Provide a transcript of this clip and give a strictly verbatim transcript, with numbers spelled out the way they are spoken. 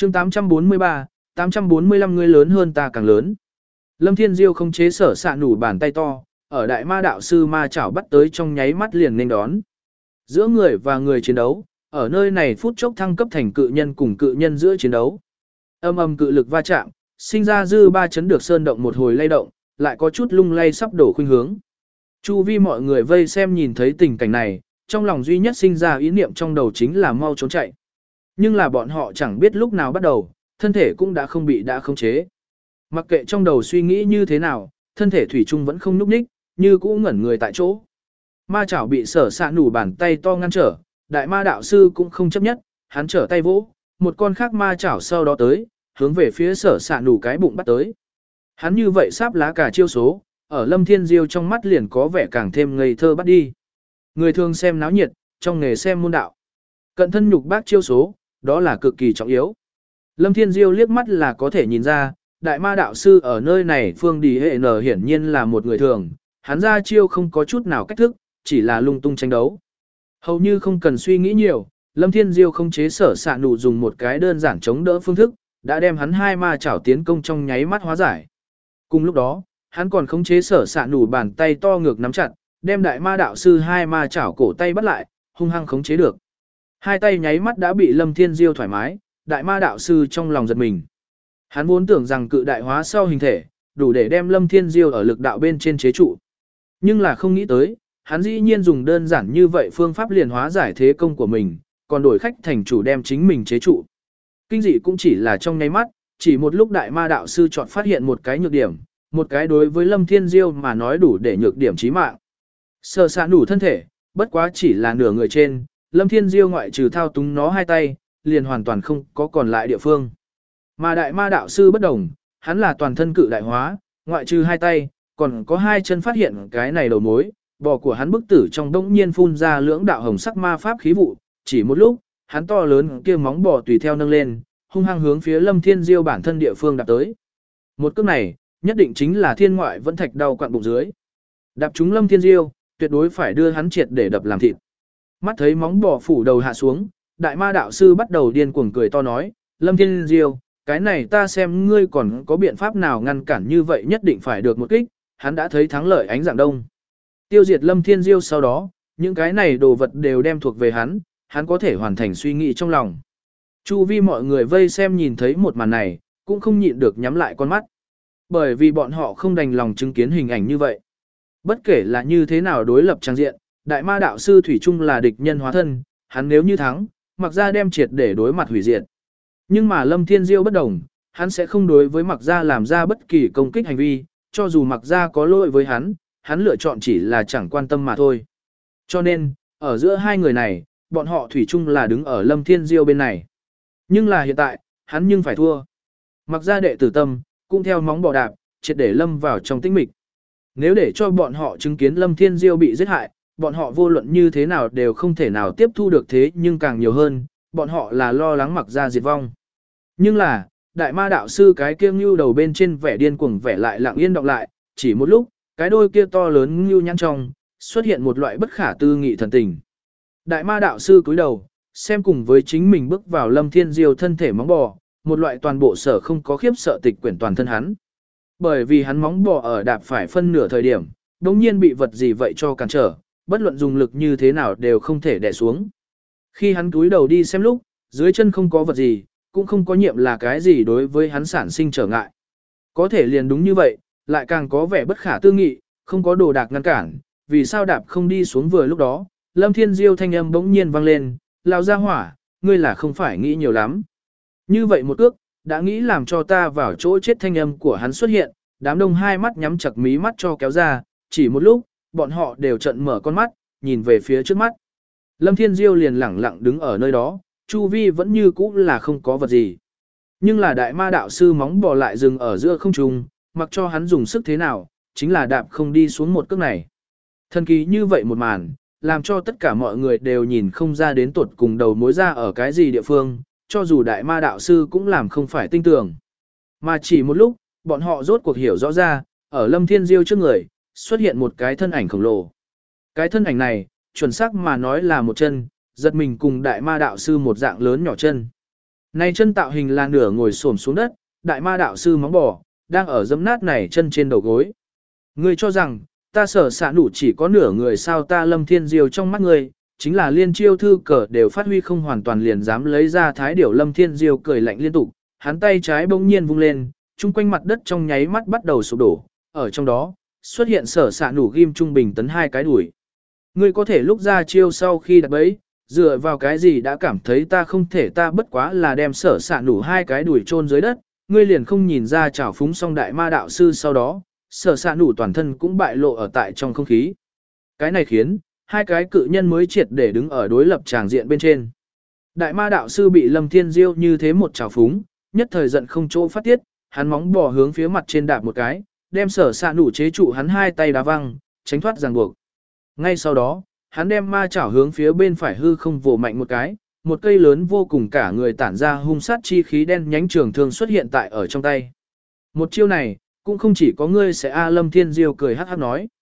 chương tám trăm bốn mươi ba, tám trăm bốn mươi lăm người lớn hơn ta càng lớn. Lâm Thiên Diêu không chế sở sạ nủ bàn tay to, ở đại ma đạo sư ma chảo bắt tới trong nháy mắt liền nên đón. Giữa người và người chiến đấu, ở nơi này phút chốc thăng cấp thành cự nhân cùng cự nhân giữa chiến đấu. Âm âm cự lực va chạm, sinh ra dư ba chấn được sơn động một hồi lay động, lại có chút lung lay sắp đổ khuynh hướng. Chu vi mọi người vây xem nhìn thấy tình cảnh này, trong lòng duy nhất sinh ra ý niệm trong đầu chính là mau trốn chạy. Nhưng là bọn họ chẳng biết lúc nào bắt đầu, thân thể cũng đã không bị đã khống chế. Mặc kệ trong đầu suy nghĩ như thế nào, thân thể thủy chung vẫn không nhúc nhích, như cũ ngẩn người tại chỗ. Ma chảo bị sở xạ nủ bàn tay to ngăn trở, đại ma đạo sư cũng không chấp nhất, hắn trở tay vỗ, một con khác ma chảo sau đó tới, hướng về phía sở xạ nủ cái bụng bắt tới. Hắn như vậy sáp lá cả chiêu số, ở Lâm Thiên Diêu trong mắt liền có vẻ càng thêm ngây thơ bắt đi. Người thường xem náo nhiệt, trong nghề xem môn đạo. Cận thân nhục bác chiêu số, đó là cực kỳ trọng yếu. Lâm Thiên Diêu liếc mắt là có thể nhìn ra, đại ma đạo sư ở nơi này phương đi hệ nở hiển nhiên là một người thường, hắn ra chiêu không có chút nào cách thức, chỉ là lung tung tranh đấu. Hầu như không cần suy nghĩ nhiều, Lâm Thiên Diêu không chế sở xạ nụ dùng một cái đơn giản chống đỡ phương thức, đã đem hắn hai ma chảo tiến công trong nháy mắt hóa giải. Cùng lúc đó, hắn còn khống chế sở xạ nụ bàn tay to ngược nắm chặt, đem đại ma đạo sư hai ma chảo cổ tay bắt lại, hung hăng khống chế được. Hai tay nháy mắt đã bị Lâm Thiên Diêu thoải mái, đại ma đạo sư trong lòng giật mình. Hắn vốn tưởng rằng cự đại hóa sau hình thể, đủ để đem Lâm Thiên Diêu ở lực đạo bên trên chế trụ. Nhưng là không nghĩ tới, hắn dĩ nhiên dùng đơn giản như vậy phương pháp liền hóa giải thế công của mình, còn đổi khách thành chủ đem chính mình chế trụ. Kinh dị cũng chỉ là trong nháy mắt, chỉ một lúc đại ma đạo sư chọn phát hiện một cái nhược điểm, một cái đối với Lâm Thiên Diêu mà nói đủ để nhược điểm chí mạng. Sở xạ đủ thân thể, bất quá chỉ là nửa người trên, Lâm Thiên Diêu ngoại trừ thao túng nó hai tay, liền hoàn toàn không có còn lại địa phương. Mà đại ma đạo sư bất đồng, hắn là toàn thân cự đại hóa, ngoại trừ hai tay, còn có hai chân phát hiện cái này đầu mối, bò của hắn bức tử trong đông nhiên phun ra lưỡng đạo hồng sắc ma pháp khí vụ, chỉ một lúc, hắn to lớn kia móng bò tùy theo nâng lên, hung hăng hướng phía Lâm Thiên Diêu bản thân địa phương đạp tới. Một cước này, nhất định chính là thiên ngoại vẫn thạch đau quặn bụng dưới. Đạp trúng Lâm Thiên Diêu, tuyệt đối phải đưa hắn triệt để đập làm thịt. Mắt thấy móng bò phủ đầu hạ xuống, đại ma đạo sư bắt đầu điên cuồng cười to nói, Lâm Thiên Diêu, cái này ta xem ngươi còn có biện pháp nào ngăn cản như vậy nhất định phải được một kích, hắn đã thấy thắng lợi ánh dạng đông. Tiêu diệt Lâm Thiên Diêu sau đó, những cái này đồ vật đều đem thuộc về hắn, hắn có thể hoàn thành suy nghĩ trong lòng. Chu vi mọi người vây xem nhìn thấy một màn này, cũng không nhịn được nhắm lại con mắt. Bởi vì bọn họ không đành lòng chứng kiến hình ảnh như vậy. Bất kể là như thế nào đối lập trang diện, đại ma đạo sư Thủy Trung là địch nhân hóa thân, hắn nếu như thắng, mặc ra đem triệt để đối mặt hủy diệt. Nhưng mà Lâm Thiên Diêu bất đồng, hắn sẽ không đối với mặc ra làm ra bất kỳ công kích hành vi, cho dù mặc ra có lỗi với hắn, hắn lựa chọn chỉ là chẳng quan tâm mà thôi. Cho nên, ở giữa hai người này, bọn họ Thủy Trung là đứng ở Lâm Thiên Diêu bên này. Nhưng là hiện tại, hắn nhưng phải thua. Mặc ra đệ tử tâm, cũng theo móng bò đạp, triệt để lâm vào trong tĩnh mịch. Nếu để cho bọn họ chứng kiến Lâm Thiên Diêu bị giết hại, bọn họ vô luận như thế nào đều không thể nào tiếp thu được thế, nhưng càng nhiều hơn, bọn họ là lo lắng mặc ra diệt vong. Nhưng là, đại ma đạo sư cái kia ngưu đầu bên trên vẻ điên cuồng vẻ lại lặng yên đọng lại, chỉ một lúc, cái đôi kia to lớn ngưu nhăn trong, xuất hiện một loại bất khả tư nghị thần tình. Đại ma đạo sư cúi đầu, xem cùng với chính mình bước vào Lâm Thiên Diêu thân thể móng bò, một loại toàn bộ sở không có khiếp sợ tịch quyển toàn thân hắn. Bởi vì hắn móng bò ở đạp phải phân nửa thời điểm, đống nhiên bị vật gì vậy cho cản trở, bất luận dùng lực như thế nào đều không thể đè xuống. Khi hắn cúi đầu đi xem lúc, dưới chân không có vật gì, cũng không có nhiệm là cái gì đối với hắn sản sinh trở ngại. Có thể liền đúng như vậy, lại càng có vẻ bất khả tư nghị, không có đồ đạc ngăn cản, vì sao đạp không đi xuống vừa lúc đó, Lâm Thiên Diêu thanh âm bỗng nhiên vang lên, lao ra hỏa, ngươi là không phải nghĩ nhiều lắm. Như vậy một ước, đã nghĩ làm cho ta vào chỗ chết thanh âm của hắn xuất hiện, đám đông hai mắt nhắm chặt mí mắt cho kéo ra, chỉ một lúc, bọn họ đều trận mở con mắt, nhìn về phía trước mắt. Lâm Thiên Diêu liền lẳng lặng đứng ở nơi đó, chu vi vẫn như cũ là không có vật gì. Nhưng là đại ma đạo sư móng bò lại dừng ở giữa không trung, mặc cho hắn dùng sức thế nào, chính là đạp không đi xuống một cước này. Thần kỳ như vậy một màn, làm cho tất cả mọi người đều nhìn không ra đến tuột cùng đầu mối ra ở cái gì địa phương, cho dù đại ma đạo sư cũng làm không phải tinh tường. Mà chỉ một lúc, bọn họ rốt cuộc hiểu rõ ra, ở Lâm Thiên Diêu trước người, xuất hiện một cái thân ảnh khổng lồ. Cái thân ảnh này, chuẩn xác mà nói là một chân, giật mình cùng đại ma đạo sư một dạng lớn nhỏ chân. Này chân tạo hình là nửa ngồi xổm xuống đất, đại ma đạo sư móng bò, đang ở dẫm nát này chân trên đầu gối. Ngươi cho rằng, ta sở xạ nụ chỉ có nửa người sao ta Lâm Thiên Diêu trong mắt ngươi, chính là liên chiêu thư cờ đều phát huy không hoàn toàn liền dám lấy ra thái điểu Lâm Thiên Diêu cười lạnh liên tục, hắn tay trái bỗng nhiên vung lên, chung quanh mặt đất trong nháy mắt bắt đầu sụp đổ, ở trong đó, xuất hiện sở xạ nụ ghim trung bình tấn hai cái đuổi. Ngươi có thể lúc ra chiêu sau khi đặt bẫy, dựa vào cái gì đã cảm thấy ta không thể ta bất quá là đem sở xạ nụ hai cái đuổi chôn dưới đất, ngươi liền không nhìn ra chảo phúng song đại ma đạo sư sau đó, sở xạ nụ toàn thân cũng bại lộ ở tại trong không khí. Cái này khiến, hai cái cự nhân mới triệt để đứng ở đối lập tràng diện bên trên. Đại ma đạo sư bị Lâm Thiên Diêu như thế một chảo phúng, nhất thời giận không chỗ phát tiết, hắn móng bò hướng phía mặt trên đạp một cái, đem sở xạ nụ chế trụ hắn hai tay đá văng, tránh thoát ràng buộc. Ngay sau đó, hắn đem ma chảo hướng phía bên phải hư không vồ mạnh một cái, một cây lớn vô cùng cả người tản ra hung sát chi khí đen nhánh trường thương xuất hiện tại ở trong tay. Một chiêu này, cũng không chỉ có ngươi sẽ A Lâm Thiên Diêu cười hắc hắc nói.